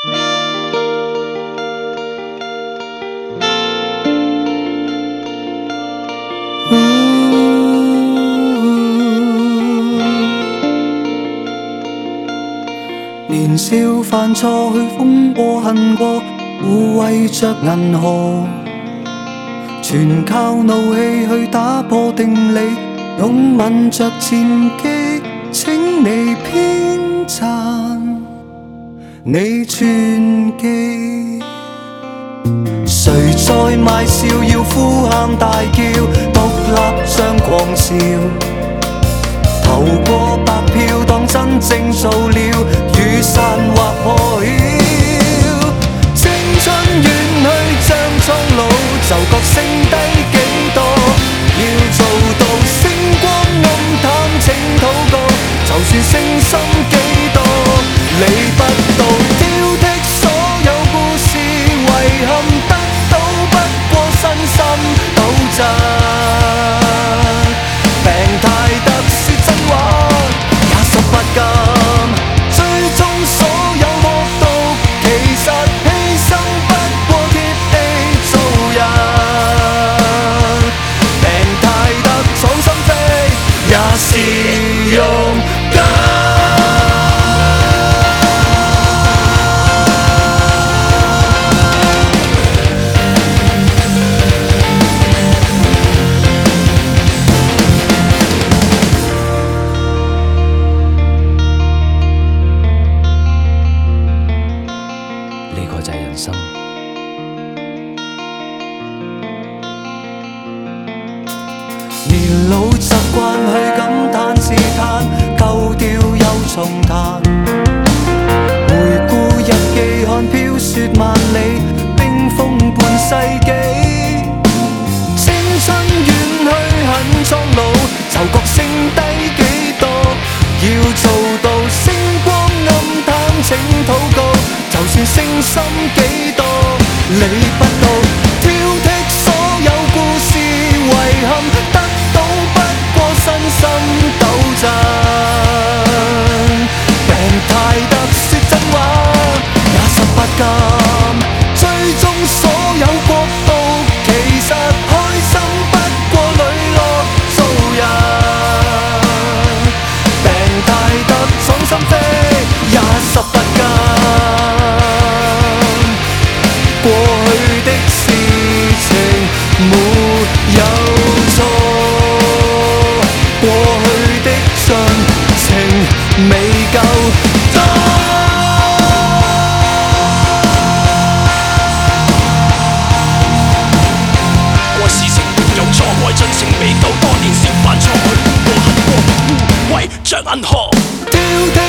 年少犯错，去疯过恨过，互为着银河，全靠怒气去打破定理，拥吻着前记，请你编撰你传记。谁在卖笑要呼喊大叫，独立像狂潮，投过白票当真正做了，雨伞或破晓。青春远去像苍老，就觉剩低几多，要做到星光暗淡请祷告，就算声心几多，理不到挑剔所有故事，遗憾得到不过身心抖震，病态得说真话也十不禁，追踪所有恶毒，其实牺牲不过贴地做人，病态得闯心扉也是勇敢。呢個就係人生。年老習慣去感嘆自嘆，舊調又重彈。回顧日記看飄雪萬里，冰封半世紀。青春遠去很蒼老，就覺剩低幾多，要做到星光暗淡請禱告，就算聲心幾多，理不到挑剔所有故事，遺憾得到不過身心抖震，病態得說真話也十不禁，追蹤所有國度，其實開心不過磊落做人，病態得闖心扉也十不禁。過去的事情沒有錯，過去的盡情未夠多。 過事情沒有錯，愛盡情未夠多，年少犯錯，去過恨過，污穢像銀河。 挑剔